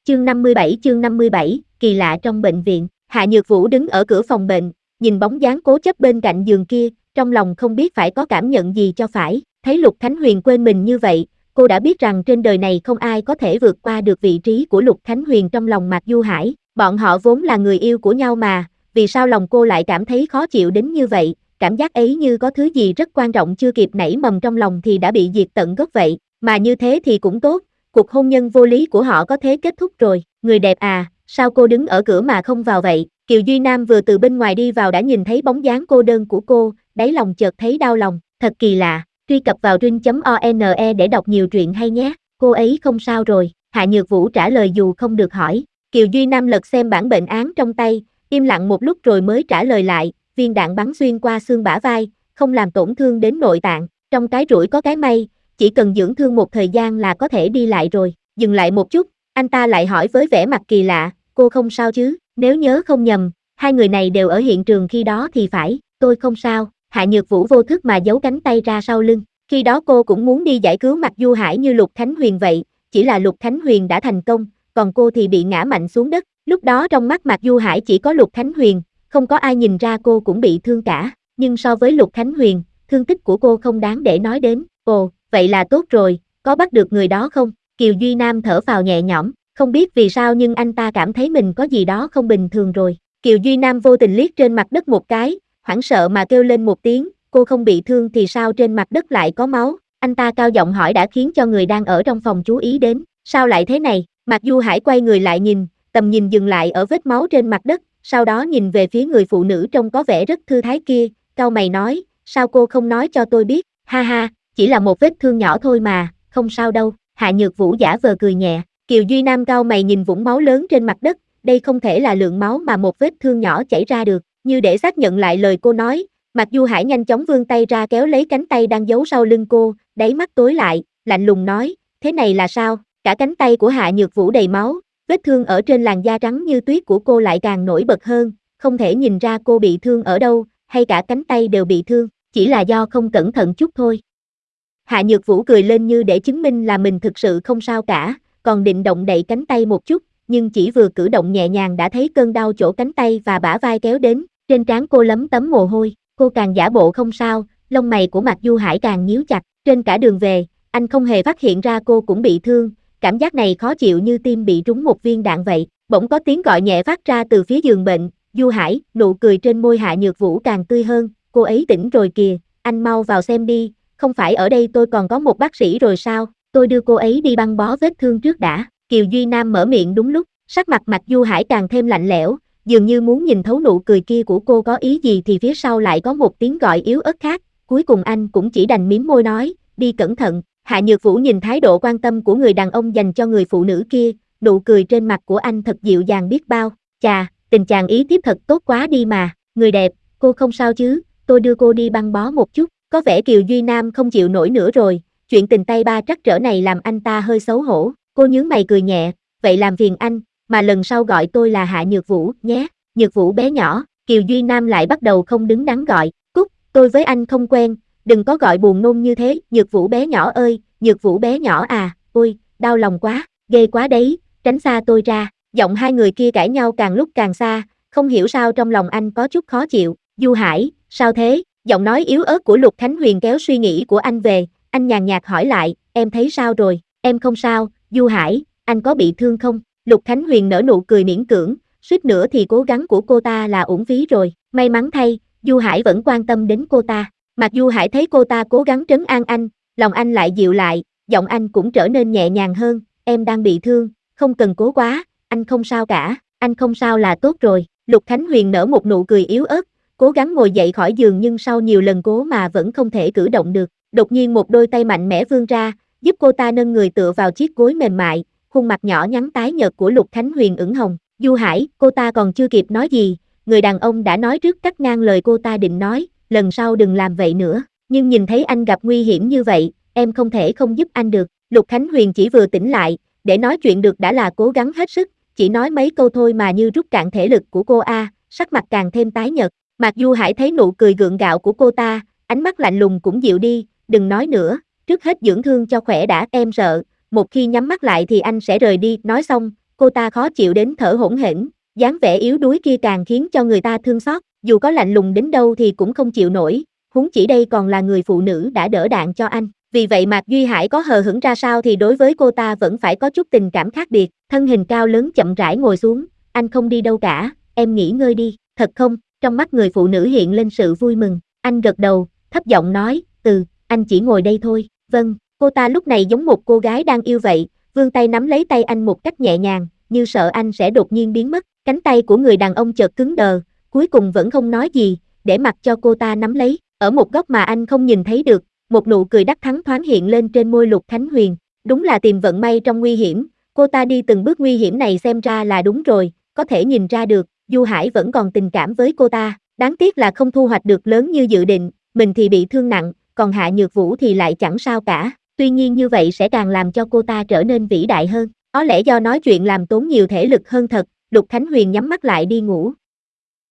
Chương 57, kỳ lạ trong bệnh viện. Hạ Nhược Vũ đứng ở cửa phòng bệnh, nhìn bóng dáng cố chấp bên cạnh giường kia, trong lòng không biết phải có cảm nhận gì cho phải. Thấy Lục Khánh Huyền quên mình như vậy, cô đã biết rằng trên đời này không ai có thể vượt qua được vị trí của Lục Khánh Huyền trong lòng Mạc Du Hải. Bọn họ vốn là người yêu của nhau mà, vì sao lòng cô lại cảm thấy khó chịu đến như vậy? Cảm giác ấy như có thứ gì rất quan trọng chưa kịp nảy mầm trong lòng thì đã bị diệt tận gốc vậy, mà như thế thì cũng tốt. Cuộc hôn nhân vô lý của họ có thế kết thúc rồi. Người đẹp à, sao cô đứng ở cửa mà không vào vậy? Kiều Duy Nam vừa từ bên ngoài đi vào đã nhìn thấy bóng dáng cô đơn của cô, đáy lòng chợt thấy đau lòng, thật kỳ lạ. Truy cập vào ring.one để đọc nhiều truyện hay nhé. Cô ấy không sao rồi, Hạ Nhược Vũ trả lời dù không được hỏi. Kiều Duy Nam lật xem bản bệnh án trong tay, im lặng một lúc rồi mới trả lời lại, viên đạn bắn xuyên qua xương bả vai, không làm tổn thương đến nội tạng, trong cái rủi có cái may, chỉ cần dưỡng thương một thời gian là có thể đi lại rồi. Dừng lại một chút, anh ta lại hỏi với vẻ mặt kỳ lạ, cô không sao chứ? Nếu nhớ không nhầm, hai người này đều ở hiện trường khi đó thì phải. Tôi không sao. Hạ Nhược Vũ vô thức mà giấu cánh tay ra sau lưng. Khi đó cô cũng muốn đi giải cứu Mạc Du Hải như Lục Khánh Huyền vậy, chỉ là Lục Khánh Huyền đã thành công, còn cô thì bị ngã mạnh xuống đất. Lúc đó trong mắt Mạc Du Hải chỉ có Lục Khánh Huyền, không có ai nhìn ra cô cũng bị thương cả. Nhưng so với Lục Khánh Huyền, thương tích của cô không đáng để nói đến. Ồ, vậy là tốt rồi, có bắt được người đó không? Kiều Duy Nam thở phào nhẹ nhõm, không biết vì sao nhưng anh ta cảm thấy mình có gì đó không bình thường rồi. Kiều Duy Nam vô tình liếc trên mặt đất một cái, hoảng sợ mà kêu lên một tiếng, cô không bị thương thì sao trên mặt đất lại có máu? Anh ta cao giọng hỏi đã khiến cho người đang ở trong phòng chú ý đến, sao lại thế này? Mạc Du Hải quay người lại nhìn, tầm nhìn dừng lại ở vết máu trên mặt đất, sau đó nhìn về phía người phụ nữ trông có vẻ rất thư thái kia, cau mày nói, sao cô không nói cho tôi biết? Ha ha, chỉ là một vết thương nhỏ thôi mà, không sao đâu. Hạ Nhược Vũ giả vờ cười nhẹ. Kiều Duy Nam cau mày nhìn vũng máu lớn trên mặt đất, đây không thể là lượng máu mà một vết thương nhỏ chảy ra được. Như để xác nhận lại lời cô nói, Mạc Du Hải nhanh chóng vươn tay ra kéo lấy cánh tay đang giấu sau lưng cô, đáy mắt tối lại, lạnh lùng nói, thế này là sao? Cả cánh tay của Hạ Nhược Vũ đầy máu, vết thương ở trên làn da trắng như tuyết của cô lại càng nổi bật hơn, không thể nhìn ra cô bị thương ở đâu, hay cả cánh tay đều bị thương, chỉ là do không cẩn thận chút thôi. Hạ Nhược Vũ cười lên như để chứng minh là mình thực sự không sao cả, còn định động đậy cánh tay một chút, nhưng chỉ vừa cử động nhẹ nhàng đã thấy cơn đau chỗ cánh tay và bả vai kéo đến, trên trán cô lấm tấm mồ hôi, cô càng giả bộ không sao, lông mày của Mạc Du Hải càng nhíu chặt, trên cả đường về, anh không hề phát hiện ra cô cũng bị thương, cảm giác này khó chịu như tim bị trúng một viên đạn vậy, bỗng có tiếng gọi nhẹ phát ra từ phía giường bệnh, Du Hải, nụ cười trên môi Hạ Nhược Vũ càng tươi hơn, cô ấy tỉnh rồi kìa, anh mau vào xem đi. Không phải ở đây tôi còn có một bác sĩ rồi sao, tôi đưa cô ấy đi băng bó vết thương trước đã. Kiều Duy Nam mở miệng đúng lúc, sắc mặt Mạc Du Hải càng thêm lạnh lẽo, dường như muốn nhìn thấu nụ cười kia của cô có ý gì thì phía sau lại có một tiếng gọi yếu ớt khác, cuối cùng anh cũng chỉ đành mím môi nói, đi cẩn thận. Hạ Nhược Vũ nhìn thái độ quan tâm của người đàn ông dành cho người phụ nữ kia, nụ cười trên mặt của anh thật dịu dàng biết bao, chà, tình chàng ý tiếp thật tốt quá đi mà, người đẹp, cô không sao chứ, tôi đưa cô đi băng bó một chút. Có vẻ Kiều Duy Nam không chịu nổi nữa rồi, chuyện tình tay ba trắc trở này làm anh ta hơi xấu hổ, cô nhướng mày cười nhẹ, vậy làm phiền anh, mà lần sau gọi tôi là Hạ Nhược Vũ, nhé, Nhược Vũ bé nhỏ, Kiều Duy Nam lại bắt đầu không đứng đắn gọi, Cúc, tôi với anh không quen, đừng có gọi buồn nôn như thế, Nhược Vũ bé nhỏ ơi, Nhược Vũ bé nhỏ à, ôi, đau lòng quá, ghê quá đấy, tránh xa tôi ra, giọng hai người kia cãi nhau càng lúc càng xa, không hiểu sao trong lòng anh có chút khó chịu, Du Hải, sao thế? Giọng nói yếu ớt của Lục Khánh Huyền kéo suy nghĩ của anh về, anh nhàn nhạt hỏi lại, em thấy sao rồi, em không sao, Du Hải, anh có bị thương không? Lục Khánh Huyền nở nụ cười miễn cưỡng, suýt nữa thì cố gắng của cô ta là uổng phí rồi, may mắn thay, Du Hải vẫn quan tâm đến cô ta. Mặc Du Hải thấy cô ta cố gắng trấn an anh, lòng anh lại dịu lại, giọng anh cũng trở nên nhẹ nhàng hơn, em đang bị thương, không cần cố quá, anh không sao cả, anh không sao là tốt rồi. Lục Khánh Huyền nở một nụ cười yếu ớt, cố gắng ngồi dậy khỏi giường nhưng sau nhiều lần cố mà vẫn không thể cử động được. Đột nhiên một đôi tay mạnh mẽ vươn ra, giúp cô ta nâng người tựa vào chiếc gối mềm mại, khuôn mặt nhỏ nhắn tái nhợt của Lục Khánh Huyền ửng hồng. Du Hải, cô ta còn chưa kịp nói gì, người đàn ông đã nói trước cắt ngang lời cô ta định nói, lần sau đừng làm vậy nữa, nhưng nhìn thấy anh gặp nguy hiểm như vậy, em không thể không giúp anh được. Lục Khánh Huyền chỉ vừa tỉnh lại, để nói chuyện được đã là cố gắng hết sức, chỉ nói mấy câu thôi mà như rút cạn thể lực của cô sắc mặt càng thêm tái nhợt. Mạc Du Hải thấy nụ cười gượng gạo của cô ta, ánh mắt lạnh lùng cũng dịu đi, đừng nói nữa, trước hết dưỡng thương cho khỏe đã, em sợ, một khi nhắm mắt lại thì anh sẽ rời đi, nói xong, cô ta khó chịu đến thở hổn hển, dáng vẻ yếu đuối kia càng khiến cho người ta thương xót, dù có lạnh lùng đến đâu thì cũng không chịu nổi, huống chỉ đây còn là người phụ nữ đã đỡ đạn cho anh. Vì vậy Mạc Duy Hải có hờ hững ra sao thì đối với cô ta vẫn phải có chút tình cảm khác biệt, thân hình cao lớn chậm rãi ngồi xuống, anh không đi đâu cả, em nghỉ ngơi đi, thật không? Trong mắt người phụ nữ hiện lên sự vui mừng, anh gật đầu, thấp giọng nói, anh chỉ ngồi đây thôi, vâng, cô ta lúc này giống một cô gái đang yêu vậy, vươn tay nắm lấy tay anh một cách nhẹ nhàng, như sợ anh sẽ đột nhiên biến mất, cánh tay của người đàn ông chợt cứng đờ, cuối cùng vẫn không nói gì, để mặc cho cô ta nắm lấy, ở một góc mà anh không nhìn thấy được, một nụ cười đắc thắng thoáng hiện lên trên môi Lục Khánh Huyền, đúng là tìm vận may trong nguy hiểm, cô ta đi từng bước nguy hiểm này xem ra là đúng rồi, có thể nhìn ra được, Du Hải vẫn còn tình cảm với cô ta, đáng tiếc là không thu hoạch được lớn như dự định, mình thì bị thương nặng, còn Hạ Nhược Vũ thì lại chẳng sao cả, tuy nhiên như vậy sẽ càng làm cho cô ta trở nên vĩ đại hơn, có lẽ do nói chuyện làm tốn nhiều thể lực hơn thật, Lục Khánh Huyền nhắm mắt lại đi ngủ.